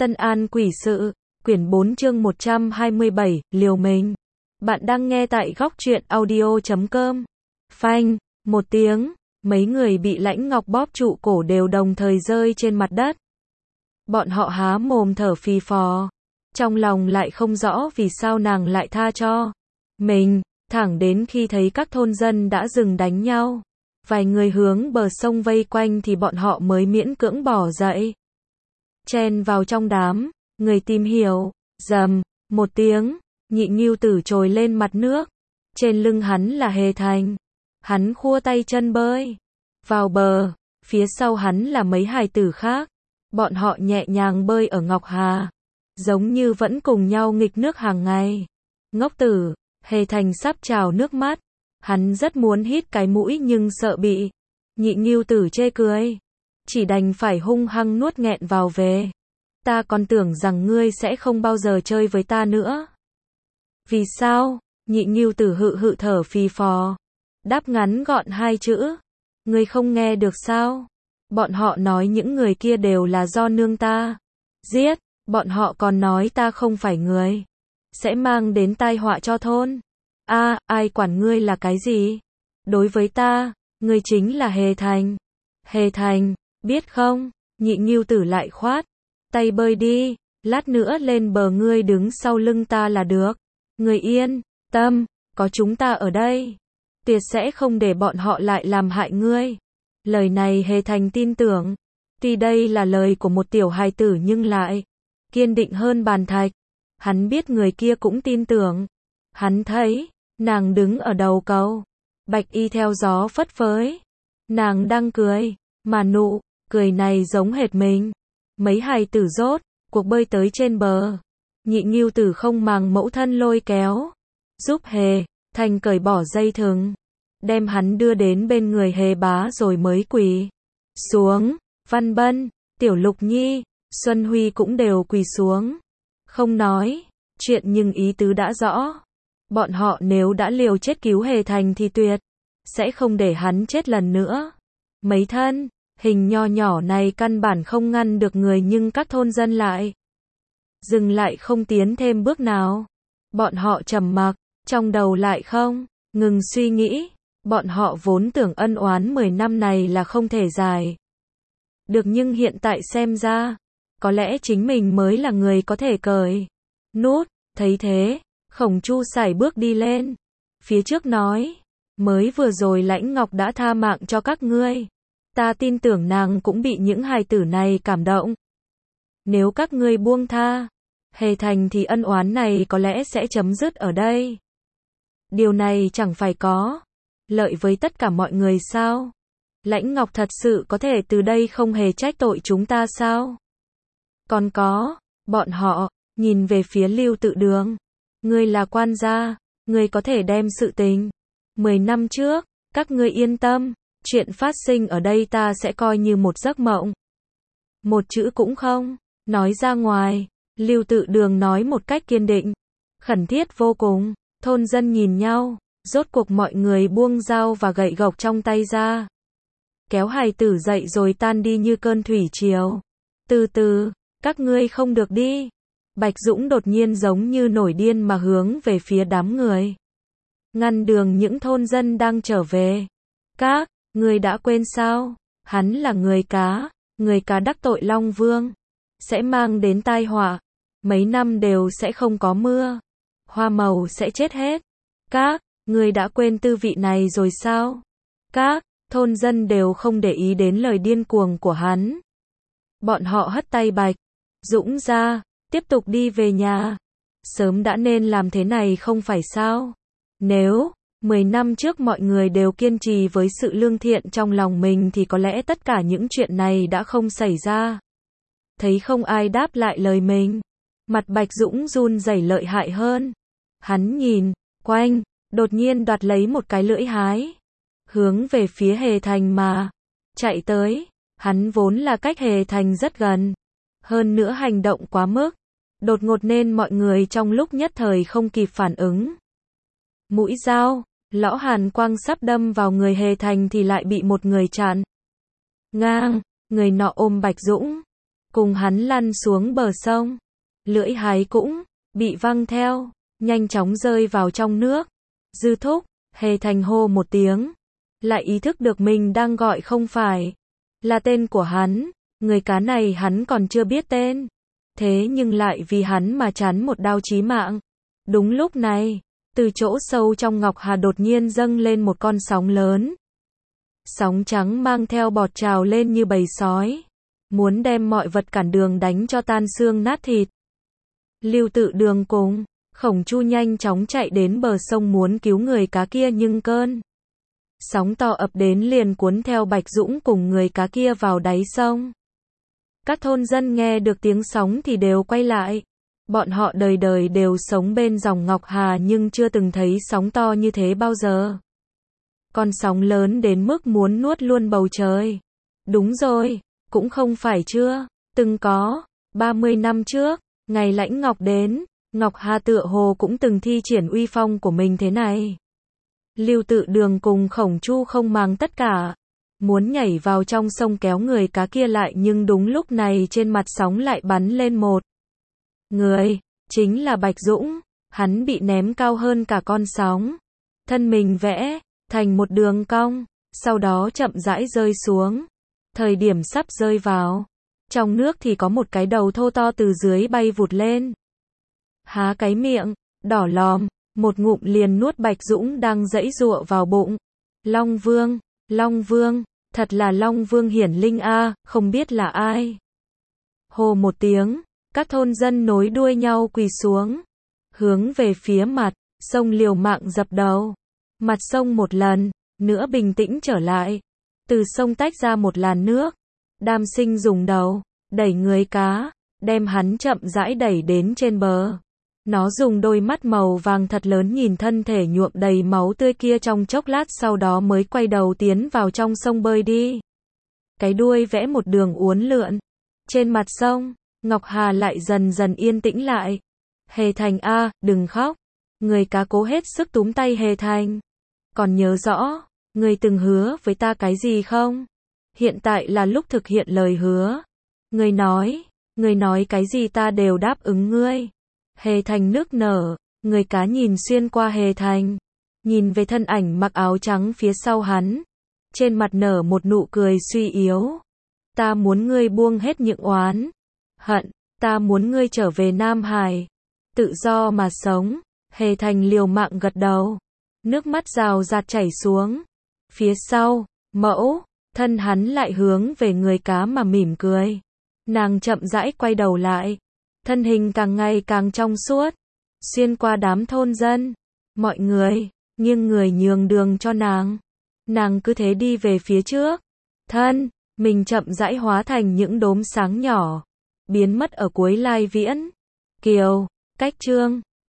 Tân An Quỷ Sự, quyển 4 chương 127, liều mình. Bạn đang nghe tại góc truyện audio.com. Phanh, một tiếng, mấy người bị Lãnh Ngọc bóp trụ cổ đều đồng thời rơi trên mặt đất. Bọn họ há mồm thở phì phò, trong lòng lại không rõ vì sao nàng lại tha cho mình, thẳng đến khi thấy các thôn dân đã dừng đánh nhau. Vài người hướng bờ sông vây quanh thì bọn họ mới miễn cưỡng bỏ dậy. Chen vào trong đám, người tìm hiểu, rầm, một tiếng, Nhị Ngưu Tử trồi lên mặt nước. Trên lưng hắn là Hề Thành. Hắn khua tay chân bơi vào bờ, phía sau hắn là mấy hài tử khác. Bọn họ nhẹ nhàng bơi ở Ngọc Hà, giống như vẫn cùng nhau nghịch nước hàng ngày. Ngốc tử, Hề Thành sắp trào nước mắt. Hắn rất muốn hít cái mũi nhưng sợ bị Nhị Ngưu Tử chê cười, chỉ đành phải hung hăng nuốt nghẹn vào về. Ta còn tưởng rằng ngươi sẽ không bao giờ chơi với ta nữa. Vì sao? Nhị Ngưu Tử hự hự thở phì phò, đáp ngắn gọn hai chữ. Ngươi không nghe được sao? Bọn họ nói những người kia đều là do nương ta giết, bọn họ còn nói ta không phải người, sẽ mang đến tai họa cho thôn. Ai quản ngươi là cái gì? Đối với ta, ngươi chính là Hề Thành. Hề Thành, biết không? Nhị Ngưu Tử lại khoát tay bơi đi, lát nữa lên bờ ngươi đứng sau lưng ta là được. Ngươi yên tâm, có chúng ta ở đây, tuyệt sẽ không để bọn họ lại làm hại ngươi. Lời này Hề Thành tin tưởng, tuy đây là lời của một tiểu hài tử nhưng lại kiên định hơn bàn thạch. Hắn biết người kia cũng tin tưởng. Hắn thấy nàng đứng ở đầu cầu, bạch y theo gió phất phới. Nàng đang cười, mà nụ cười này giống hệt mình. Mấy hài tử rốt cuộc bơi tới trên bờ. Nhị Ngưu Tử không màng mẫu thân lôi kéo, giúp Hề Thành cởi bỏ dây thừng, đem hắn đưa đến bên người Hề bá rồi mới quỳ xuống. Văn Bân, Tiểu Lục Nhi, Xuân Huy cũng đều quỳ xuống. Không nói chuyện nhưng ý tứ đã rõ. Bọn họ nếu đã liều chết cứu Hề Thành thì tuyệt sẽ không để hắn chết lần nữa. Mấy thân hình nho nhỏ này căn bản không ngăn được người nhưng các thôn dân lại dừng lại không tiến thêm bước nào. Bọn họ trầm mặc, trong đầu lại không ngừng suy nghĩ. Bọn họ vốn tưởng ân oán 10 năm này là không thể giải được nhưng hiện tại xem ra, có lẽ chính mình mới là người có thể cởi nút. Thấy thế, Khổng Chu sải bước đi lên phía trước nói, mới vừa rồi Lãnh Ngọc đã tha mạng cho các ngươi. Ta tin tưởng nàng cũng bị những hài tử này cảm động. Nếu các ngươi buông tha Hề Thành thì ân oán này có lẽ sẽ chấm dứt ở đây. Điều này chẳng phải có lợi với tất cả mọi người sao? Lãnh Ngọc thật sự có thể từ đây không hề trách tội chúng ta sao? Còn có, bọn họ nhìn về phía Lưu Tự Đường. Ngươi là quan gia, ngươi có thể đem sự tình 10 năm trước, các ngươi yên tâm, chuyện phát sinh ở đây ta sẽ coi như một giấc mộng. Một chữ cũng không nói ra ngoài. Lưu Tự Đường nói một cách kiên định, khẩn thiết vô cùng. Thôn dân nhìn nhau, rốt cuộc mọi người buông dao và gậy gộc trong tay ra, kéo hài tử dậy rồi tan đi như cơn thủy triều. Từ từ, các ngươi không được đi. Bạch Dũng đột nhiên giống như nổi điên mà hướng về phía đám người, ngăn đường những thôn dân đang trở về. Các ngươi đã quên sao? Hắn là người cá đắc tội Long Vương, sẽ mang đến tai họa. Mấy năm đều sẽ không có mưa, hoa màu sẽ chết hết. Các ngươi đã quên tư vị này rồi sao? Các thôn dân đều không để ý đến lời điên cuồng của hắn. Bọn họ hất tay Bạch Dũng ra, tiếp tục đi về nhà. Sớm đã nên làm thế này không phải sao? Nếu 10 năm trước mọi người đều kiên trì với sự lương thiện trong lòng mình thì có lẽ tất cả những chuyện này đã không xảy ra. Thấy không ai đáp lại lời mình, mặt Bạch Dũng run rẩy lợi hại hơn. Hắn nhìn quanh, đột nhiên đoạt lấy một cái lưỡi hái, hướng về phía Hề Thành mà chạy tới. Hắn vốn là cách Hề Thành rất gần, hơn nữa hành động quá mức đột ngột nên mọi người trong lúc nhất thời không kịp phản ứng. Mũi dao lõ hàn quang sắp đâm vào người Hề Thành thì lại bị một người chặn ngang. Người nọ ôm Bạch Dũng cùng hắn lăn xuống bờ sông. Lưỡi hái cũng bị văng theo, nhanh chóng rơi vào trong nước. Dư Thúc, Hề Thành hô một tiếng, lại ý thức được mình đang gọi không phải là tên của hắn, người cá này hắn còn chưa biết tên, thế nhưng lại vì hắn mà chắn một đao chí mạng. Đúng lúc này, từ chỗ sâu trong Ngọc Hà đột nhiên dâng lên một con sóng lớn. Sóng trắng mang theo bọt trào lên như bầy sói, muốn đem mọi vật cản đường đánh cho tan xương nát thịt. Lưu Tự Đường cùng Khổng Chu nhanh chóng chạy đến bờ sông muốn cứu người cá kia, nhưng cơn sóng to ập đến liền cuốn theo Bạch Dũng cùng người cá kia vào đáy sông. Các thôn dân nghe được tiếng sóng thì đều quay lại. Bọn họ đời đời đều sống bên dòng Ngọc Hà nhưng chưa từng thấy sóng to như thế bao giờ. Con sóng lớn đến mức muốn nuốt luôn bầu trời. Đúng rồi, cũng không phải chưa từng có. 30 năm trước, ngày Lãnh Ngọc đến, Ngọc Hà tựa hồ cũng từng thi triển uy phong của mình thế này. Lưu Tự Đường cùng Khổng Chu không màng tất cả, muốn nhảy vào trong sông kéo người cá kia lại, nhưng đúng lúc này trên mặt sóng lại bắn lên một người, chính là Bạch Dũng. Hắn bị ném cao hơn cả con sóng, thân mình vẽ thành một đường cong, sau đó chậm rãi rơi xuống. Thời điểm sắp rơi vào trong nước thì có một cái đầu thô to từ dưới bay vụt lên, há cái miệng đỏ lòm, một ngụm liền nuốt Bạch Dũng đang giãy giụa vào bụng. Long Vương, Long Vương, thật là Long Vương hiển linh a, không biết là ai. Hô một tiếng, các thôn dân nối đuôi nhau quỳ xuống, hướng về phía mặt sông liều mạng dập đầu. Mặt sông một lần nữa bình tĩnh trở lại, từ sông tách ra một làn nước. Đam Sinh dùng đầu đẩy người cá, đem hắn chậm rãi đẩy đến trên bờ. Nó dùng đôi mắt màu vàng thật lớn nhìn thân thể nhuộm đầy máu tươi kia trong chốc lát, sau đó mới quay đầu tiến vào trong sông bơi đi. Cái đuôi vẽ một đường uốn lượn trên mặt sông. Ngọc Hà lại dần dần yên tĩnh lại. Hề Thành a, đừng khóc. Người cá cố hết sức túm tay Hề Thành. Còn nhớ rõ, người từng hứa với ta cái gì không? Hiện tại là lúc thực hiện lời hứa. Người nói cái gì ta đều đáp ứng ngươi. Hề Thành nức nở, người cá nhìn xuyên qua Hề Thành, nhìn về thân ảnh mặc áo trắng phía sau hắn, trên mặt nở một nụ cười suy yếu. Ta muốn ngươi buông hết những oán hận, ta muốn ngươi trở về Nam Hải, tự do mà sống. Hề Thành liều mạng gật đầu, nước mắt rào rạt chảy xuống. Phía sau, mẫu thân hắn lại hướng về người cá mà mỉm cười. Nàng chậm rãi quay đầu lại, thân hình càng ngày càng trong suốt, xuyên qua đám thôn dân. Mọi người nghiêng người nhường đường cho nàng. Nàng cứ thế đi về phía trước, thân mình chậm rãi hóa thành những đốm sáng nhỏ, biến mất ở cuối lai viễn. Kiều, cách chương